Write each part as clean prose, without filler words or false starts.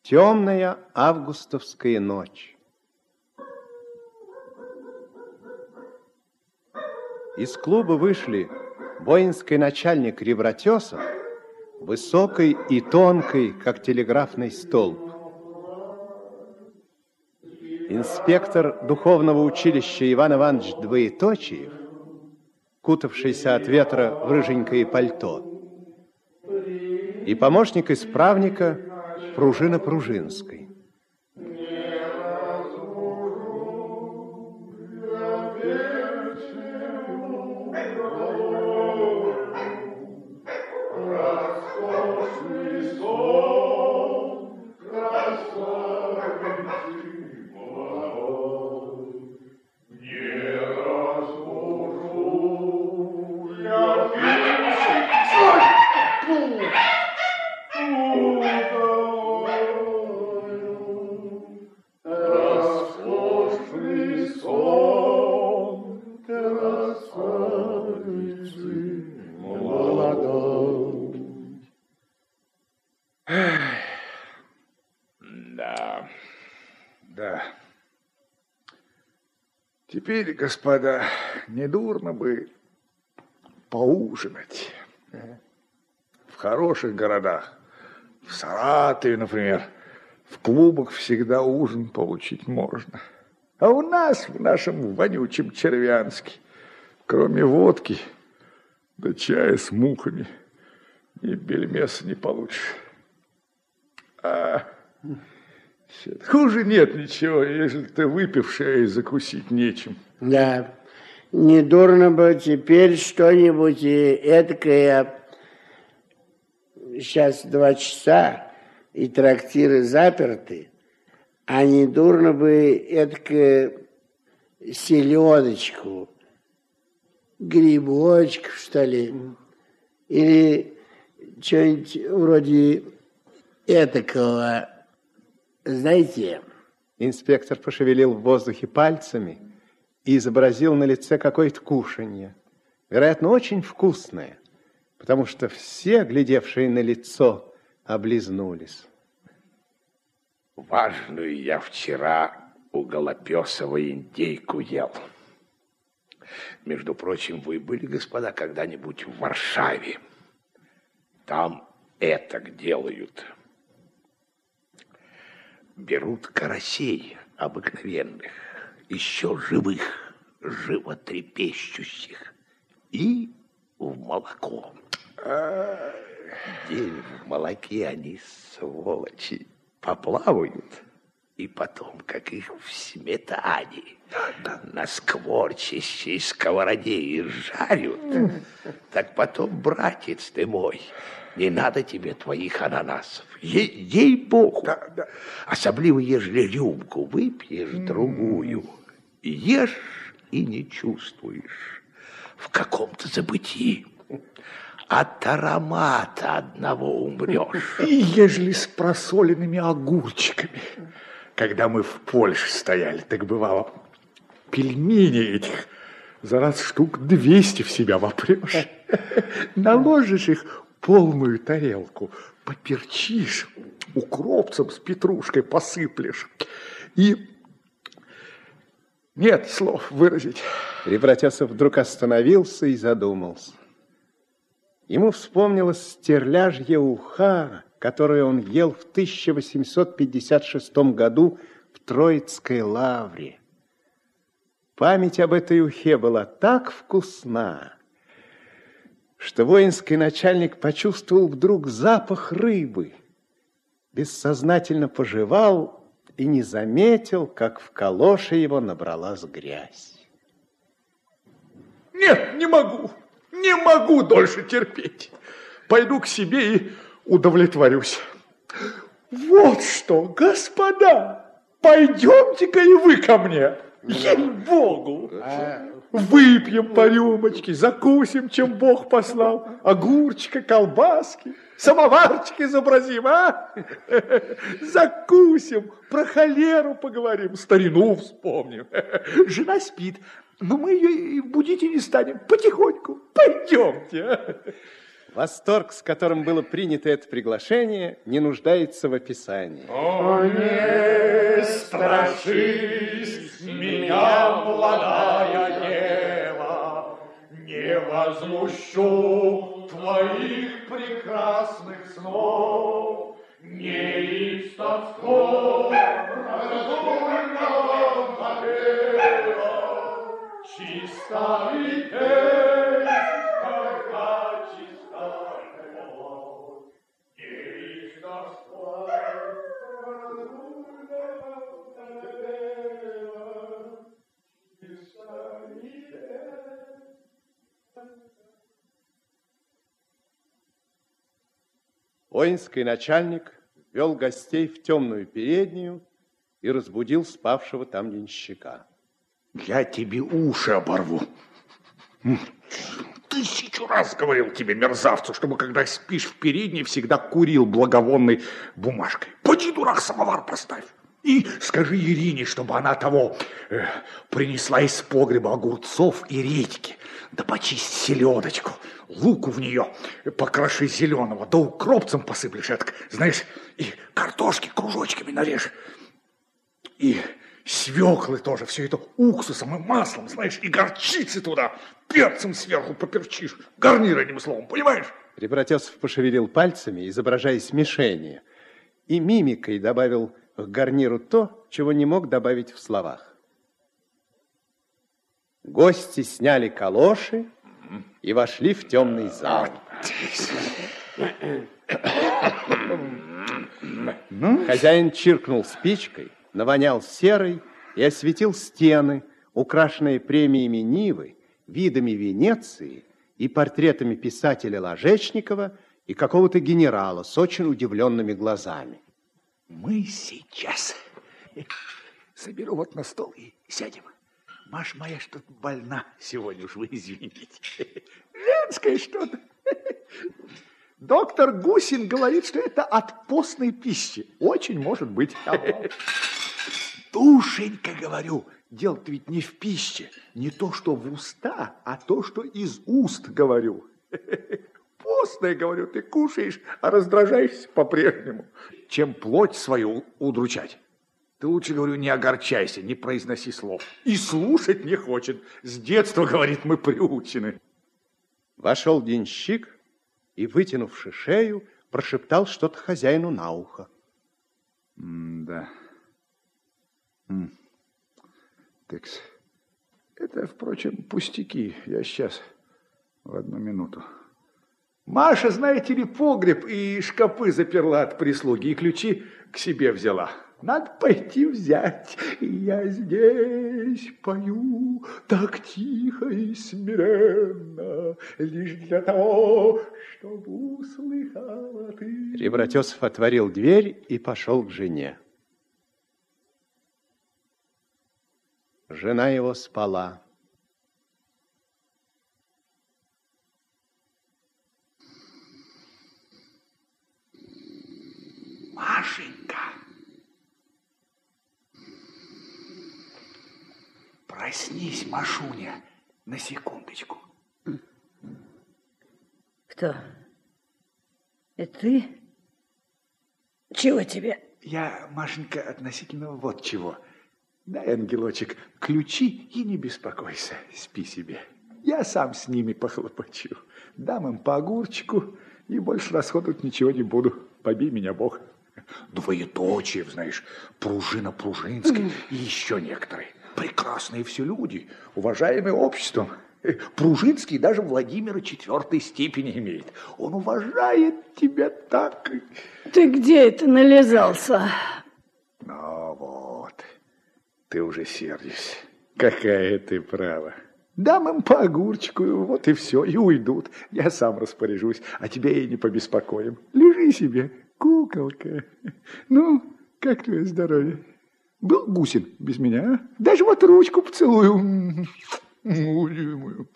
Темная августовская ночь. Из клуба вышли воинский начальник Ревратесов, высокий и тонкий, как телеграфный столб, инспектор духовного училища Иван Иванович Двоеточиев, кутавшийся от ветра в рыженькое пальто, и помощник исправника Пружина Пружинской. Теперь, господа, недурно бы поужинать. В хороших городах, в Саратове, например, в клубах всегда ужин получить можно. А у нас, в нашем вонючем Червянске, кроме водки да чая с мухами, и бельмеса не получишь. Хуже нет ничего, если ты выпивший, и закусить нечем. Да, недурно бы теперь что-нибудь эдакое. Сейчас 2 часа, и трактиры заперты, а недурно бы эдакое селедочку, грибочков, что ли, или что-нибудь вроде этакого. Знаете, инспектор пошевелил в воздухе пальцами и изобразил на лице какое-то кушанье. Вероятно, очень вкусное, потому что все, глядевшие на лицо, облизнулись. Важную я вчера у Голопесова индейку ел. Между прочим, вы были, господа, когда-нибудь в Варшаве? Там этак делают. Берут карасей обыкновенных, еще живых, животрепещущих, и в молоко. День в молоке они, сволочи, поплавают, и потом, как их в сметане, на скворчащей сковороде и жарят, так потом, братец ты мой, не надо тебе твоих ананасов. Ей-богу. Да. Особливо, ежели рюмку выпьешь другую, ешь и не чувствуешь. В каком-то забытии. От аромата одного умрешь. И ежели с просоленными огурчиками. Когда мы в Польше стояли, так бывало, пельмени этих за раз штук 200 в себя вопрешь. Наложишь их полную тарелку, поперчишь, укропцем с петрушкой посыплешь. И нет слов выразить. Ревратесов вдруг остановился и задумался. Ему вспомнилась стерляжья уха, которую он ел в 1856 году в Троицкой лавре. Память об этой ухе была так вкусна, что воинский начальник почувствовал вдруг запах рыбы, бессознательно пожевал и не заметил, как в калоше его набралась грязь. Нет, не могу дольше терпеть. Пойду к себе и удовлетворюсь. Вот что, господа, пойдемте-ка и вы ко мне. Ей-богу. Выпьем по рюмочке, закусим, чем Бог послал. Огурчика, колбаски, самоварчик изобразим, а? Закусим, про холеру поговорим, старину вспомним. Жена спит, но мы ее и будить и не станем. Потихоньку, пойдемте. Восторг, с которым было принято это приглашение, не нуждается в описании. О, не страшись меня, молодая дева, не возмущу твоих прекрасных снов, не из тосков раздумно горела, чиста и песнь, какая чиста любовь, не из тосков раздумно горела, чиста и песнь. Воинский начальник вел гостей в темную переднюю и разбудил спавшего там денщика. Я тебе уши оборву. 1000 раз говорил тебе, мерзавцу, чтобы, когда спишь в передней, всегда курил благовонной бумажкой. Поди, дурак, самовар поставь. И скажи Ирине, чтобы она того принесла из погреба огурцов и редьки. Да почисть селедочку, луку в нее покроши зеленого, да укропцем посыплешь, это, знаешь, и картошки кружочками нарежь. И свеклы тоже, все это уксусом и маслом, знаешь, и горчицы туда, перцем сверху поперчишь, гарнир, одним словом, понимаешь? Прибратесов пошевелил пальцами, изображая смешение, и мимикой добавил к гарниру то, чего не мог добавить в словах. Гости сняли калоши и вошли в темный зал. Хозяин чиркнул спичкой, навонял серой и осветил стены, украшенные премиями Нивы, видами Венеции и портретами писателя Ложечникова и какого-то генерала с очень удивленными глазами. Мы сейчас соберу вот на стол и сядем. Маша моя что-то больна сегодня, уж вы извините. Женское что-то. Доктор Гусин говорит, что это от постной пищи. Очень может быть. Душенька, говорю, дело-то ведь не в пище. Не то, что в уста, а то, что из уст, говорю. Постное, говорю, ты кушаешь, а раздражаешься по-прежнему. Чем плоть свою удручать. Ты лучше, говорю, не огорчайся, не произноси слов. И слушать не хочет. С детства, говорит, мы приучены. Вошел денщик и, вытянувши шею, прошептал что-то хозяину на ухо. Да. Текс. Это, впрочем, пустяки. Я сейчас, в 1 минуту. Маша, знаете ли, погреб и шкапы заперла от прислуги, и ключи к себе взяла. Надо пойти взять. Я здесь пою так тихо и смиренно, лишь для того, чтобы услыхала ты. Прибратесов отворил дверь и пошел к жене. Жена его спала. Машенька, проснись, Машуня, на секундочку. Кто? Это ты? Чего тебе? Я, Машенька, относительно вот чего. Дай, ангелочек, ключи и не беспокойся, спи себе. Я сам с ними похлопочу. Дам им по огурчику и больше расходовать ничего не буду. Побей меня, Бог. Двоеточие, знаешь, Пружина Пружинская и еще некоторые. Прекрасные все люди, уважаемые обществом. Пружинский даже Владимира 4-й степени имеет. Он уважает тебя так. Ты где это нализался? Ну вот, ты уже сердишься. Какая ты права. Дам им по огурчику, вот и все, и уйдут. Я сам распоряжусь, а тебя и не побеспокоим. Лежи себе, куколка. Ну, как твое здоровье? Был Гусин без меня, а? Даже вот ручку поцелую. Любимую.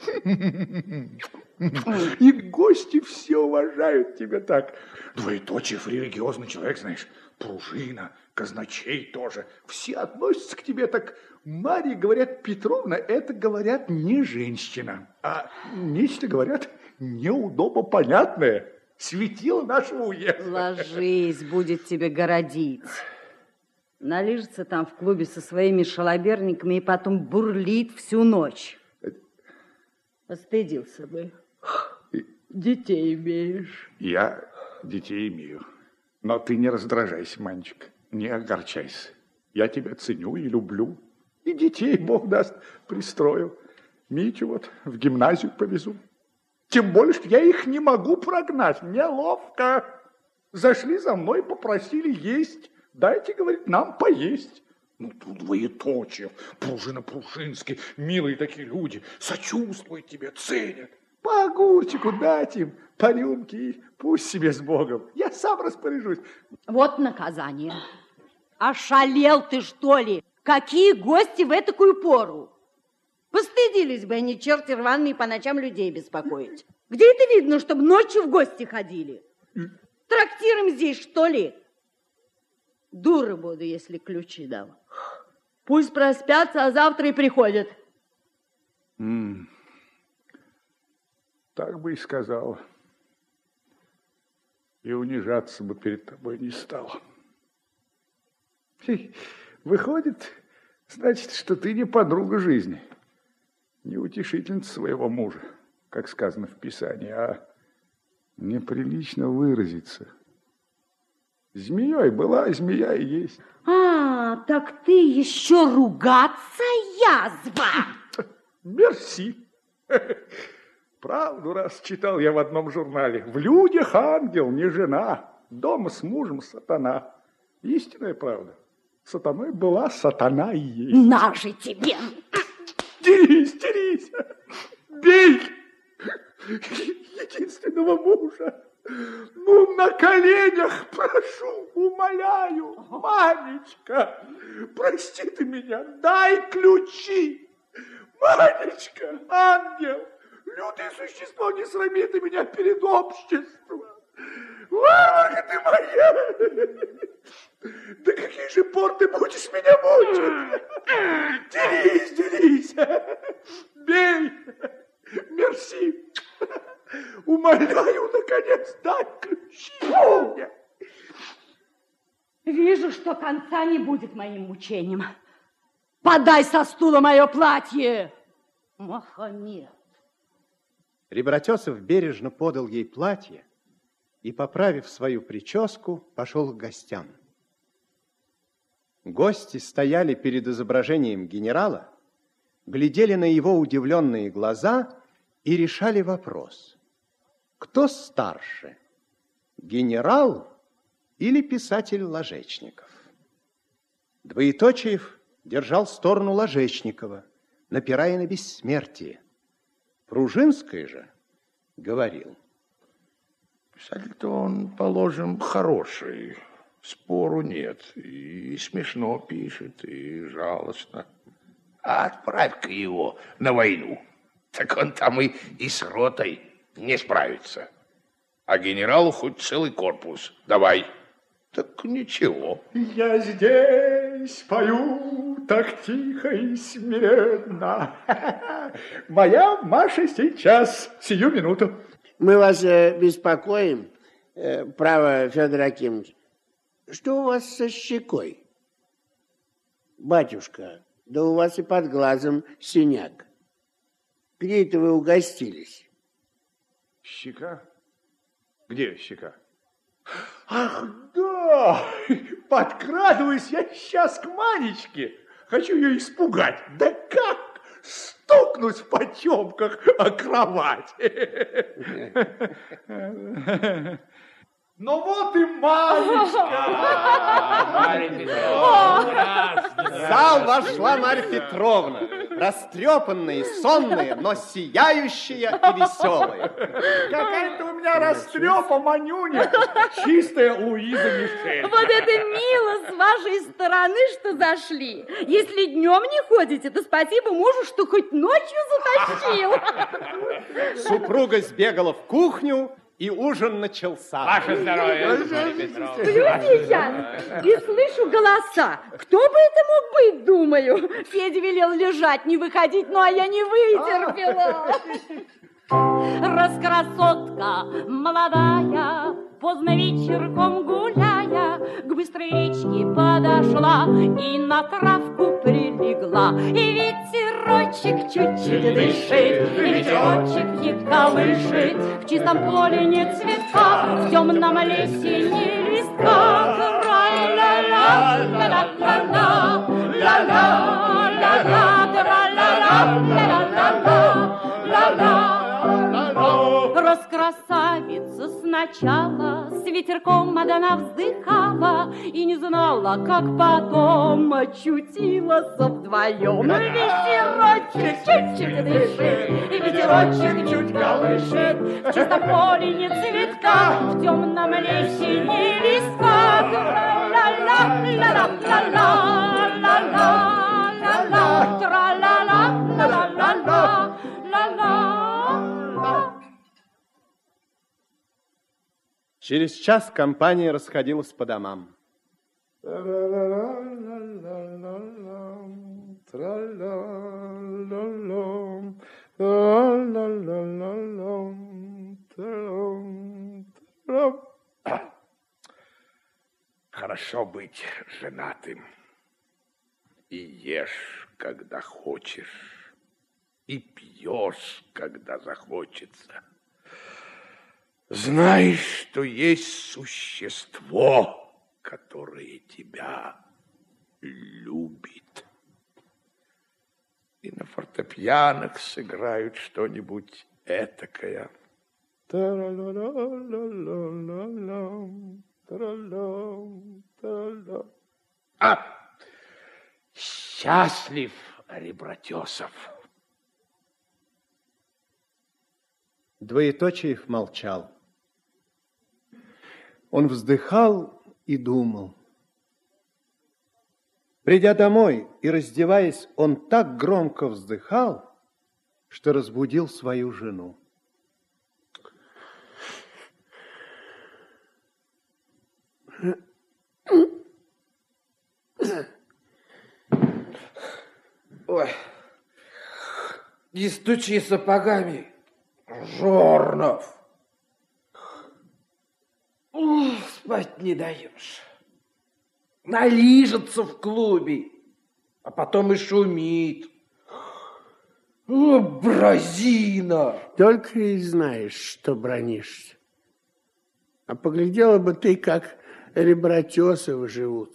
И гости все уважают тебя так. Двоеточие, религиозный человек, знаешь. Пружина, казначей тоже. Все относятся к тебе так. Марья, говорят, Петровна, это, говорят, не женщина, а нечто, говорят, неудобно понятное. Светило нашего уезда. Ложись, будет тебе городить. Налижется там в клубе со своими шалоберниками и потом бурлит всю ночь. Постыдился бы. Детей имеешь. Я детей имею. Но ты не раздражайся, Манечка, не огорчайся. Я тебя ценю и люблю. И детей, Бог даст, пристрою. Митю вот в гимназию повезу. Тем более, что я их не могу прогнать. Неловко. Зашли за мной, попросили есть. Дайте, говорит, нам поесть. Ну, тут двоеточие. Пружина-Пружинский. Милые такие люди. Сочувствуют тебе, ценят. По огурчику дать им, по рюмке, и пусть себе с Богом. Я сам распоряжусь. Вот наказание. Ошалел ты, что ли? Какие гости в этакую пору? Постыдились бы они, черти рваные, по ночам людей беспокоить. Где это видно, чтобы ночью в гости ходили? Трактиром здесь, что ли? Дура буду, если ключи дам. Пусть проспятся, а завтра и приходят. Так бы и сказала. И унижаться бы перед тобой не стала. Выходит, значит, что ты не подруга жизни, не утешительница своего мужа, как сказано в Писании, а неприлично выразиться. Змеей была, змея и есть. А, так ты еще ругаться, язва! Мерси. Правду раз читал я в одном журнале. В людях ангел, не жена. Дома с мужем сатана. Истинная правда. Сатаной была, сатана и есть. На же тебе! Дерись, дерись! Бей! Единственного мужа. Ну, на коленях прошу, умоляю. Манечка, прости ты меня, дай ключи. Манечка, ангел. Лютое существо, не срами ты меня перед обществом. Варварка ты моя! Да какие же пор ты будешь меня мучить? Дерись, дерись! Бей! Мерси! Умоляю, наконец, дай ключи мне! Вижу, что конца не будет моим мучениям. Подай со стула мое платье, Мохаммед. Ребратесов бережно подал ей платье и, поправив свою прическу, пошел к гостям. Гости стояли перед изображением генерала, глядели на его удивленные глаза и решали вопрос: кто старше, генерал или писатель Ложечников? Двоеточиев держал сторону Ложечникова, напирая на бессмертие. Пружинский же говорил: писатель-то он, положим, хороший, спору нет. И смешно пишет, и жалостно. А отправь-ка его на войну. Так он там и с ротой не справится. А генералу хоть целый корпус давай. Так ничего. Я здесь пою так тихо и смиренно. Моя Маша сейчас, сию минуту. Мы вас беспокоим, право, Федор Акимович. Что у вас со щекой? Батюшка, да у вас и под глазом синяк. Где это вы угостились? Щека? Где щека? Ах, да! Подкрадываюсь я сейчас к Манечке. Хочу ее испугать. Да как? Стукнуть в потемках о кровать. Ну вот и Манечка. В зал вошла Марья Петровна, растрепанная и сонная, но сияющая и веселая. Какая-то у меня растрепа, Манюня. Чистая Луиза Мишель. Вот это мило с вашей стороны, что зашли. Если днем не ходите, то спасибо мужу, что хоть ночью затащил. Супруга сбегала в кухню, и ужин начался. Ваше здоровье, Марья Петровна. Сплю сейчас и слышу голоса. Кто бы это мог быть, думаю. Федя велел лежать, не выходить, ну а я не вытерпела. Раскрасотка молодая, поздно вечерком гуляя, к быстрой речке подошла и на травку прилегла. И ветерочек чуть-чуть дышит, и ветерочек не колышет. В чистом поле нет цветка, в темном лесе не листка. Тра-ля-ля, ля-ля-ля-ля, ля-ля, ля-ля, тра-ля-ля, ля-ля-ля-ля, ля-ля. Раскрасавица сначала с ветерком она вздыхала и не знала, как потом очутилась вдвоем. Ветерочек чуть-чуть дышит, и ветерочек чуть колышет. В чистом поле нет цветка, в темном лесе не листка. Тра-ля-ля, ля-ля-ля-ля, ля-ля, ля-ля, тра-ля-ля, ля-ля-ля-ля, ля-ля. Через час компания расходилась по домам. Хорошо быть женатым. И ешь, когда хочешь, и пьешь, когда захочется. Знаешь, что есть существо, которое тебя любит. И на фортепианах сыграют что-нибудь этакое. Счастлив Ребратесов. Двоеточиев молчал. Он вздыхал и думал. Придя домой и раздеваясь, он так громко вздыхал, что разбудил свою жену. Ой, не стучи сапогами, Жорнов. Спать не даешь. Налижется в клубе, а потом и шумит. О, бразина! Только и знаешь, что бранишься. А поглядела бы ты, как Ребратесовы живут.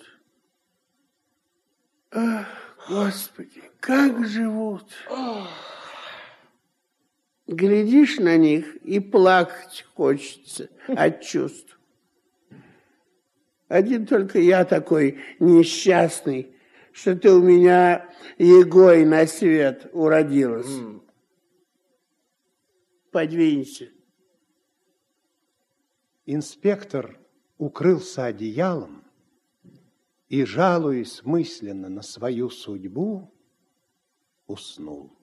Ах, Господи, как живут! Глядишь на них и плакать хочется от чувств. Один только я такой несчастный, что ты у меня егой на свет уродилась. Подвинься. Инспектор укрылся одеялом и, жалуясь мысленно на свою судьбу, уснул.